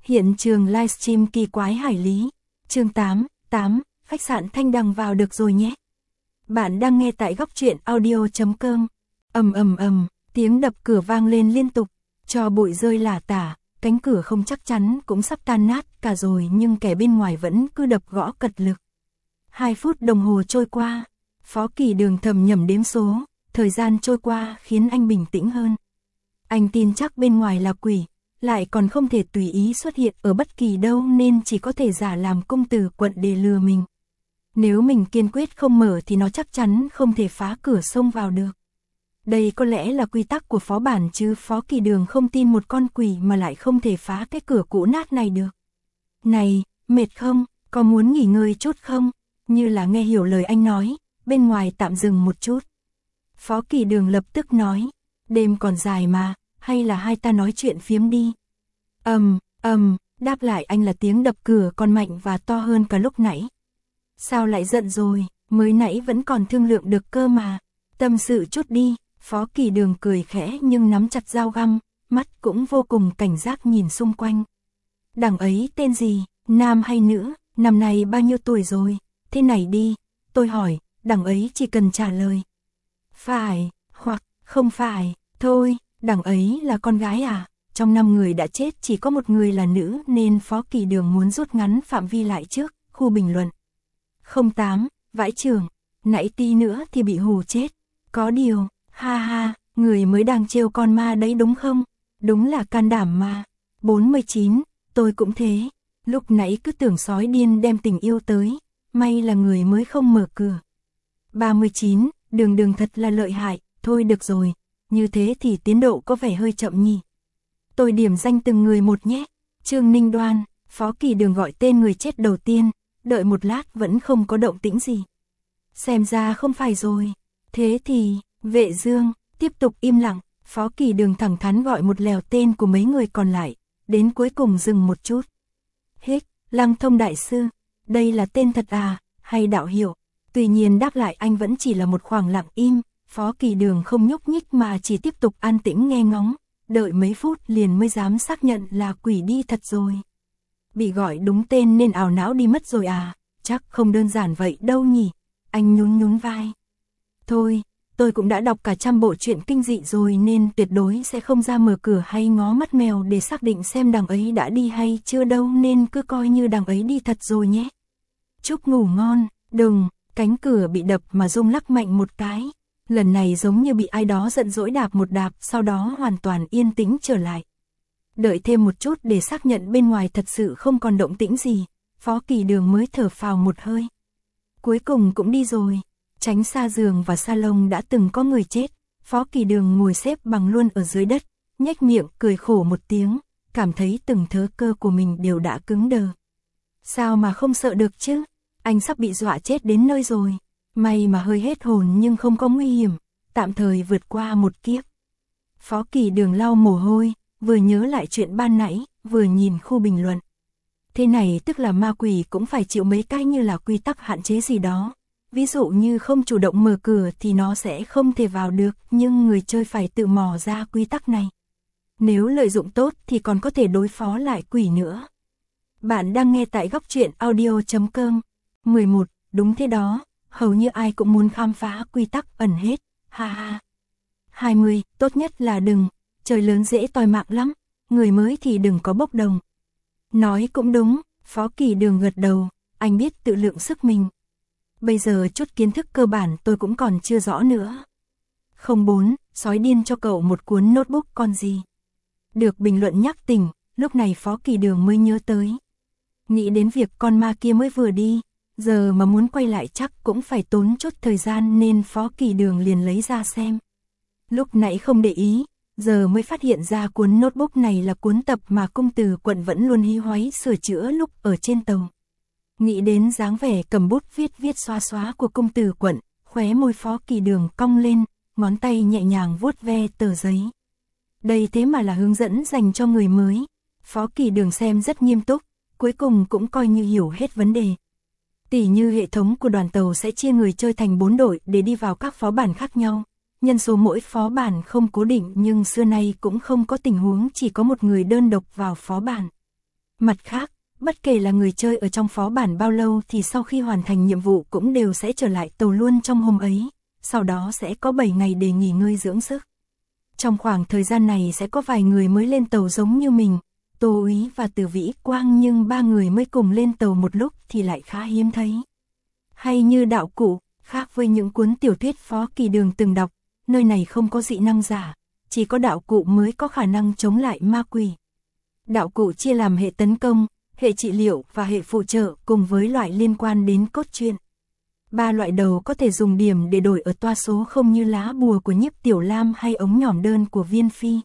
Hiện trường livestream kỳ quái hải lý. Chương 8, khách sạn Thanh Đằng vào được rồi nhé. Bạn đang nghe tại góc truyện audio.com. Ầm, tiếng đập cửa vang lên liên tục, cho bụi rơi lả tả, cánh cửa không chắc chắn cũng sắp tan nát cả rồi nhưng kẻ bên ngoài vẫn cứ đập gõ cật lực. 2 phút đồng hồ trôi qua, Phó Kỳ Đường thầm nhẩm đếm số, thời gian trôi qua khiến anh bình tĩnh hơn. Anh tin chắc bên ngoài là quỷ, lại còn không thể tùy ý xuất hiện ở bất kỳ đâu nên chỉ có thể giả làm công tử quận để lừa mình. Nếu mình kiên quyết không mở thì nó chắc chắn không thể phá cửa xông vào được. Đây có lẽ là quy tắc của phó bản chứ Phó Kỳ Đường không tin một con quỷ mà lại không thể phá cái cửa cũ nát này được. Này, mệt không? Có muốn nghỉ ngơi chút không? Như là nghe hiểu lời anh nói, bên ngoài tạm dừng một chút. Phó Kỳ Đường lập tức nói, đêm còn dài mà, hay là hai ta nói chuyện phiếm đi. Đáp lại anh là tiếng đập cửa còn mạnh và to hơn cả lúc nãy. Sao lại giận rồi, mới nãy vẫn còn thương lượng được cơ mà. Tâm sự chút đi, Phó Kỳ Đường cười khẽ nhưng nắm chặt dao găm, mắt cũng vô cùng cảnh giác nhìn xung quanh. Đằng ấy tên gì, nam hay nữ, năm nay bao nhiêu tuổi rồi, thế này đi, tôi hỏi, đằng ấy chỉ cần trả lời. Phải, hoặc không phải, thôi, đằng ấy là con gái à? Trong 5 người đã chết chỉ có một người là nữ nên Phó Kỳ Đường muốn rút ngắn phạm vi lại trước, khu bình luận. 08, vãi chưởng, nãy tí nữa thì bị hù chết. Có điều, ha, người mới đang trêu con ma đấy đúng không? Đúng là can đảm mà. 49, tôi cũng thế. Lúc nãy cứ tưởng sói điên đem tình yêu tới, may là người mới không mở cửa. 39, đường thật là lợi hại, thôi được rồi, như thế thì tiến độ có vẻ hơi chậm nhỉ. Tôi điểm danh từng người một nhé. Trương Ninh Đoan, Phó Kỳ Đường gọi tên người chết đầu tiên, đợi một lát vẫn không có động tĩnh gì. Xem ra không phải rồi. Thế thì, Vệ Dương, tiếp tục im lặng, Phó Kỳ Đường thẳng thắn gọi một lèo tên của mấy người còn lại, đến cuối cùng dừng một chút. Hích, Lăng Thông Đại Sư, đây là tên thật à, hay đạo hiệu? Tuy nhiên đáp lại anh vẫn chỉ là một khoảng lặng im, Phó Kỳ Đường không nhúc nhích mà chỉ tiếp tục an tĩnh nghe ngóng, đợi mấy phút liền mới dám xác nhận là quỷ đi thật rồi. Bị gọi đúng tên nên ảo não đi mất rồi à, chắc không đơn giản vậy đâu nhỉ, anh nhún vai. Thôi, tôi cũng đã đọc cả 100 bộ truyện kinh dị rồi nên tuyệt đối sẽ không ra mở cửa hay ngó mắt mèo để xác định xem đằng ấy đã đi hay chưa đâu nên cứ coi như đằng ấy đi thật rồi nhé. Chúc ngủ ngon, đừng, cánh cửa bị đập mà rung lắc mạnh một cái. Lần này giống như bị ai đó giận dỗi đạp một đạp, sau đó hoàn toàn yên tĩnh trở lại. Đợi thêm một chút để xác nhận bên ngoài thật sự không còn động tĩnh gì, Phó Kỳ Đường mới thở phào một hơi. Cuối cùng cũng đi rồi, tránh xa giường và salon đã từng có người chết, Phó Kỳ Đường ngồi xếp bằng luôn ở dưới đất, nhếch miệng cười khổ một tiếng, cảm thấy từng thớ cơ của mình đều đã cứng đờ. Sao mà không sợ được chứ, anh sắp bị dọa chết đến nơi rồi. May mà hơi hết hồn nhưng không có nguy hiểm, tạm thời vượt qua một kiếp. Phó Kỳ Đường lau mồ hôi, vừa nhớ lại chuyện ban nãy, vừa nhìn khu bình luận. Thế này tức là ma quỷ cũng phải chịu mấy cái như là quy tắc hạn chế gì đó. Ví dụ như không chủ động mở cửa thì nó sẽ không thể vào được, nhưng người chơi phải tự mò ra quy tắc này. Nếu lợi dụng tốt thì còn có thể đối phó lại quỷ nữa. Bạn đang nghe tại góc truyện audio.com. 11, đúng thế đó. Hầu như ai cũng muốn khám phá quy tắc ẩn hết, ha. 20, tốt nhất là đừng, trời lớn dễ toi mạng lắm, người mới thì đừng có bốc đồng. Nói cũng đúng, Phó Kỳ Đường gật đầu, anh biết tự lượng sức mình. Bây giờ chút kiến thức cơ bản tôi cũng còn chưa rõ nữa. 04, sói điên cho cậu một cuốn notebook con gì. Được bình luận nhắc tỉnh, lúc này Phó Kỳ Đường mới nhớ tới. Nghĩ đến việc con ma kia mới vừa đi. Giờ mà muốn quay lại chắc cũng phải tốn chút thời gian nên Phó Kỳ Đường liền lấy ra xem. Lúc nãy không để ý, giờ mới phát hiện ra cuốn notebook này là cuốn tập mà công tử quận vẫn luôn hí hoáy sửa chữa lúc ở trên tàu. Nghĩ đến dáng vẻ cầm bút viết xóa của công tử quận, khóe môi Phó Kỳ Đường cong lên, ngón tay nhẹ nhàng vuốt ve tờ giấy. Đây thế mà là hướng dẫn dành cho người mới. Phó Kỳ Đường xem rất nghiêm túc, cuối cùng cũng coi như hiểu hết vấn đề. Tỉ như hệ thống của đoàn tàu sẽ chia người chơi thành 4 đội để đi vào các phó bản khác nhau. Nhân số mỗi phó bản không cố định nhưng xưa nay cũng không có tình huống chỉ có một người đơn độc vào phó bản. Mặt khác, bất kể là người chơi ở trong phó bản bao lâu thì sau khi hoàn thành nhiệm vụ cũng đều sẽ trở lại tàu luôn trong hôm ấy, sau đó sẽ có 7 ngày để nghỉ ngơi dưỡng sức. Trong khoảng thời gian này sẽ có vài người mới lên tàu giống như mình, Tô Úy và Từ Vĩ Quang, nhưng 3 người mới cùng lên tàu một lúc thì lại khá hiếm thấy. Hay như đạo cụ, khác với những cuốn tiểu thuyết Phó Kỳ Đường từng đọc, nơi này không có dị năng giả, chỉ có đạo cụ mới có khả năng chống lại ma quỷ. Đạo cụ chia làm hệ tấn công, hệ trị liệu và hệ phụ trợ cùng với loại liên quan đến cốt truyện. 3 loại đầu có thể dùng điểm để đổi ở toa số không như lá bùa của Nhiếp Tiểu Lam hay ống nhỏm đơn của Viên Phi.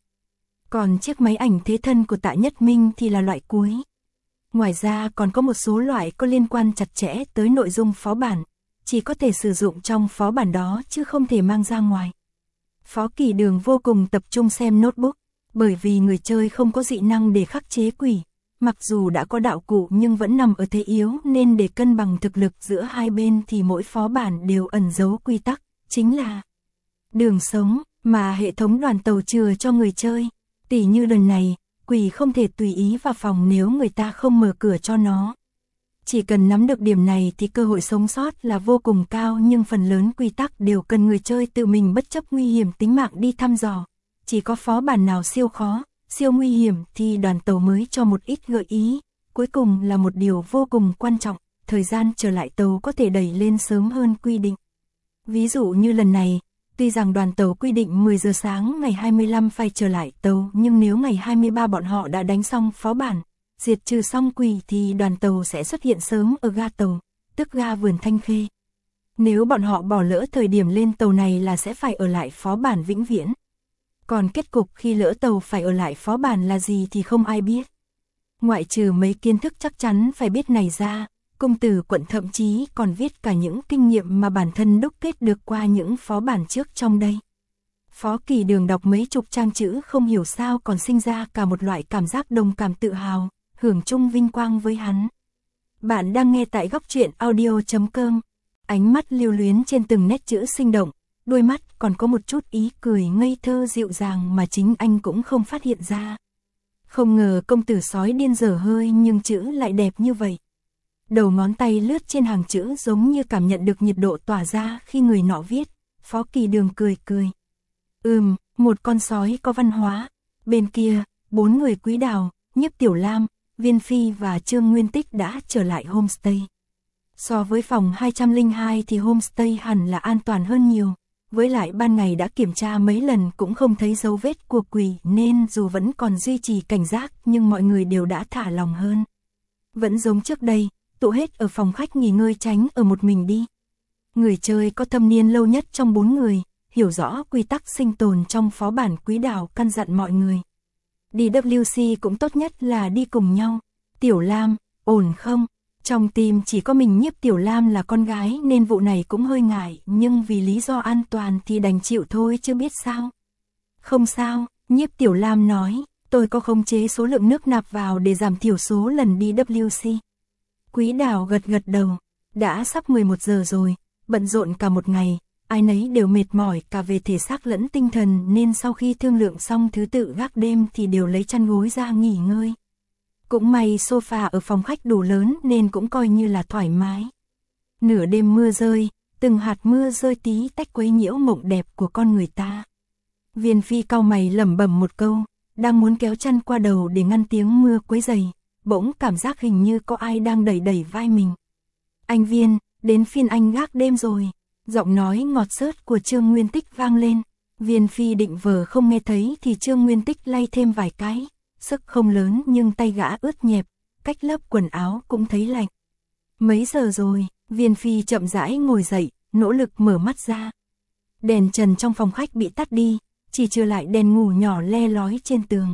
Còn chiếc máy ảnh thế thân của Tạ Nhất Minh thì là loại cuối. Ngoài ra còn có một số loại có liên quan chặt chẽ tới nội dung phó bản, chỉ có thể sử dụng trong phó bản đó chứ không thể mang ra ngoài. Phó Kỳ Đường vô cùng tập trung xem notebook, bởi vì người chơi không có dị năng để khắc chế quỷ, mặc dù đã có đạo cụ nhưng vẫn nằm ở thế yếu, nên để cân bằng thực lực giữa hai bên thì mỗi phó bản đều ẩn giấu quy tắc, chính là đường sống mà hệ thống đoàn tàu chừa cho người chơi. Tỉ như lần này, quỷ không thể tùy ý vào phòng nếu người ta không mở cửa cho nó. Chỉ cần nắm được điểm này thì cơ hội sống sót là vô cùng cao, nhưng phần lớn quy tắc đều cần người chơi tự mình bất chấp nguy hiểm tính mạng đi thăm dò. Chỉ có phó bản nào siêu khó, siêu nguy hiểm thì đoàn tàu mới cho một ít gợi ý. Cuối cùng là một điều vô cùng quan trọng, thời gian trở lại tàu có thể đẩy lên sớm hơn quy định. Ví dụ như lần này, tuy rằng đoàn tàu quy định 10 giờ sáng ngày 25 phải trở lại tàu, nhưng nếu ngày 23 bọn họ đã đánh xong phó bản, diệt trừ xong quỷ thì đoàn tàu sẽ xuất hiện sớm ở ga tàu, tức ga Vườn Thanh Khê. Nếu bọn họ bỏ lỡ thời điểm lên tàu này là sẽ phải ở lại phó bản vĩnh viễn. Còn kết cục khi lỡ tàu phải ở lại phó bản là gì thì không ai biết. Ngoại trừ mấy kiến thức chắc chắn phải biết này ra, Công Tử Quận thậm chí còn viết cả những kinh nghiệm mà bản thân đúc kết được qua những phó bản trước trong đây. Phó Kỳ Đường đọc mấy chục trang chữ không hiểu sao còn sinh ra cả một loại cảm giác đồng cảm tự hào, hưởng chung vinh quang với hắn. Bạn đang nghe tại Góc Truyện Audio.com. Ánh mắt lưu luyến trên từng nét chữ sinh động, đôi mắt còn có một chút ý cười ngây thơ dịu dàng mà chính anh cũng không phát hiện ra. Không ngờ công tử sói điên dở hơi nhưng chữ lại đẹp như vậy. Đầu ngón tay lướt trên hàng chữ giống như cảm nhận được nhiệt độ tỏa ra khi người nọ viết. Phó Kỳ Đường cười cười. Một con sói có văn hóa. Bên kia, 4 người Quý Đào, Nhiếp Tiểu Lam, Viên Phi và Trương Nguyên Tích đã trở lại homestay. So với phòng 202 thì homestay hẳn là an toàn hơn nhiều. Với lại ban ngày đã kiểm tra mấy lần cũng không thấy dấu vết của quỷ, nên dù vẫn còn duy trì cảnh giác nhưng mọi người đều đã thả lòng hơn. Vẫn giống trước đây, tụ hết ở phòng khách nghỉ ngơi, tránh ở một mình đi. Người chơi có thâm niên lâu nhất trong 4 người, hiểu rõ quy tắc sinh tồn trong phó bản Quý Đào căn dặn mọi người. Đi WC cũng tốt nhất là đi cùng nhau. Tiểu Lam, ổn không? Trong team chỉ có mình Nhiếp Tiểu Lam là con gái nên vụ này cũng hơi ngại, nhưng vì lý do an toàn thì đành chịu thôi chứ biết sao. Không sao, Nhiếp Tiểu Lam nói, tôi có khống chế số lượng nước nạp vào để giảm thiểu số lần đi WC. Quý Đào gật gật đầu, đã sắp 11 giờ rồi, bận rộn cả một ngày, ai nấy đều mệt mỏi cả về thể xác lẫn tinh thần, nên sau khi thương lượng xong thứ tự gác đêm thì đều lấy chăn gối ra nghỉ ngơi. Cũng may sofa ở phòng khách đủ lớn nên cũng coi như là thoải mái. Nửa đêm mưa rơi, từng hạt mưa rơi tí tách quấy nhiễu mộng đẹp của con người ta. Viên Phi cau mày lẩm bẩm một câu, đang muốn kéo chăn qua đầu để ngăn tiếng mưa quấy rầy, bỗng cảm giác hình như có ai đang đẩy đẩy vai mình. Anh Viên, đến phiên anh gác đêm rồi. Giọng nói ngọt xớt của Trương Nguyên Tích vang lên. Viên Phi định vờ không nghe thấy thì Trương Nguyên Tích lay thêm vài cái. Sức không lớn nhưng tay gã ướt nhẹp, cách lớp quần áo cũng thấy lạnh. Mấy giờ rồi? Viên Phi chậm rãi ngồi dậy, nỗ lực mở mắt ra. Đèn trần trong phòng khách bị tắt đi, chỉ trừ lại đèn ngủ nhỏ le lói trên tường.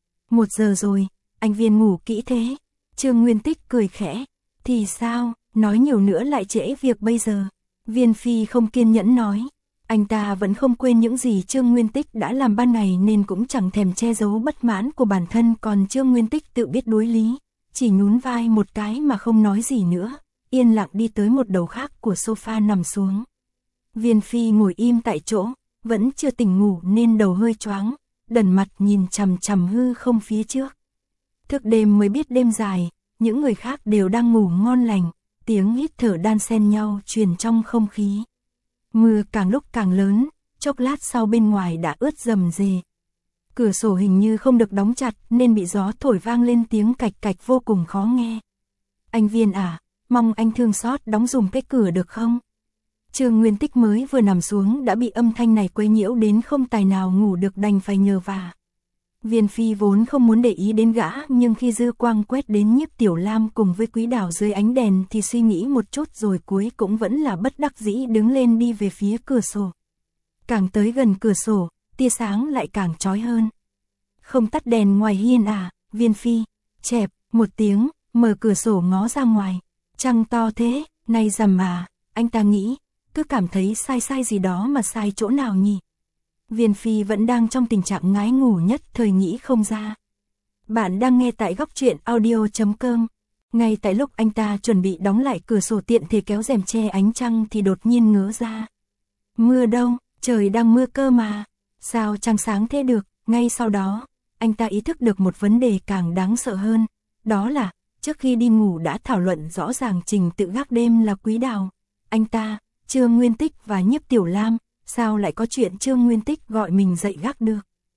1 giờ rồi, anh Viên ngủ kỹ thế. Trương Nguyên Tích cười khẽ. Thì sao, nói nhiều nữa lại trễ việc bây giờ. Viên Phi không kiên nhẫn nói. Anh ta vẫn không quên những gì Trương Nguyên Tích đã làm ban ngày nên cũng chẳng thèm che giấu bất mãn của bản thân, còn Trương Nguyên Tích tự biết đối lý, chỉ nhún vai một cái mà không nói gì nữa, yên lặng đi tới một đầu khác của sofa nằm xuống. Viên Phi ngồi im tại chỗ, vẫn chưa tỉnh ngủ nên đầu hơi choáng, đần mặt nhìn chằm chằm hư không phía trước. Thức đêm mới biết đêm dài, những người khác đều đang ngủ ngon lành, tiếng hít thở đan xen nhau truyền trong không khí. Mưa càng lúc càng lớn, chốc lát sau bên ngoài đã ướt rầm rề. Cửa sổ hình như không được đóng chặt nên bị gió thổi vang lên tiếng cạch cạch vô cùng khó nghe. Anh Viên à, mong anh thương xót đóng dùm cái cửa được không? Trương Nguyên Tích mới vừa nằm xuống đã bị âm thanh này quấy nhiễu đến không tài nào ngủ được, đành phải nhờ vả. Viên Phi vốn không muốn để ý đến gã, nhưng khi dư quang quét đến Nhiếp Tiểu Lam cùng với Quý Đào dưới ánh đèn thì suy nghĩ một chút rồi cuối cũng vẫn là bất đắc dĩ đứng lên đi về phía cửa sổ. Càng tới gần cửa sổ, tia sáng lại càng chói hơn. Không tắt đèn ngoài hiên à? Viên Phi chẹp một tiếng, mở cửa sổ ngó ra ngoài. Trăng to thế, nay rằm à? Anh ta nghĩ, cứ cảm thấy sai sai gì đó mà sai chỗ nào nhỉ? Viên Phi vẫn đang trong tình trạng ngái ngủ nhất thời nghĩ không ra. Bạn đang nghe tại Góc Truyện Audio.com. Ngay tại lúc anh ta chuẩn bị đóng lại cửa sổ tiện thể kéo rèm che ánh trăng thì đột nhiên ngớ ra. Mưa đâu, trời đang mưa cơ mà. Sao trăng sáng thế được? Ngay sau đó, anh ta ý thức được một vấn đề càng đáng sợ hơn. Đó là, trước khi đi ngủ đã thảo luận rõ ràng trình tự gác đêm là Quý Đào. Anh ta, Trương Nguyên Tích và Nhiếp Tiểu Lam. Sao lại có chuyện Trương Nguyên Tích gọi mình dậy gác được?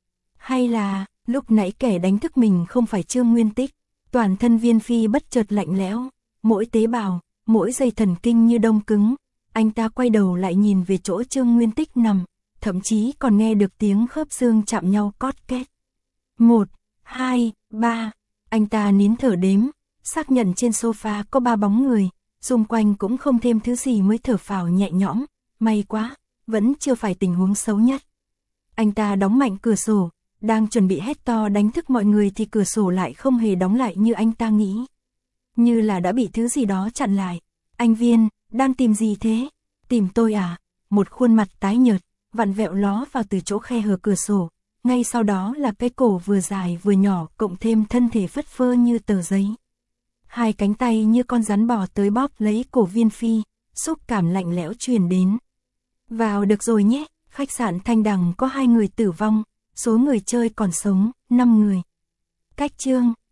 Hay là, lúc nãy kẻ đánh thức mình không phải Trương Nguyên Tích? Toàn thân Viên Phi bất chợt lạnh lẽo, mỗi tế bào, mỗi dây thần kinh như đông cứng. Anh ta quay đầu lại nhìn về chỗ Trương Nguyên Tích nằm, thậm chí còn nghe được tiếng khớp xương chạm nhau cót két. 1, 2, 3, anh ta nín thở đếm, xác nhận trên sofa có 3 bóng người, xung quanh cũng không thêm thứ gì mới thở phào nhẹ nhõm, may quá. Vẫn chưa phải tình huống xấu nhất. Anh ta đóng mạnh cửa sổ, đang chuẩn bị hét to đánh thức mọi người thì cửa sổ lại không hề đóng lại như anh ta nghĩ. Như là đã bị thứ gì đó chặn lại. Anh Viên, đang tìm gì thế? Tìm tôi à? Một khuôn mặt tái nhợt, vặn vẹo ló vào từ chỗ khe hở cửa sổ. Ngay sau đó là cái cổ vừa dài vừa nhỏ cộng thêm thân thể phất phơ như tờ giấy. Hai cánh tay như con rắn bò tới bóp lấy cổ Viên Phi, xúc cảm lạnh lẽo truyền đến. Vào được rồi nhé, khách sạn Thanh Đằng có 2 người tử vong, số người chơi còn sống, 5 người. Cách chương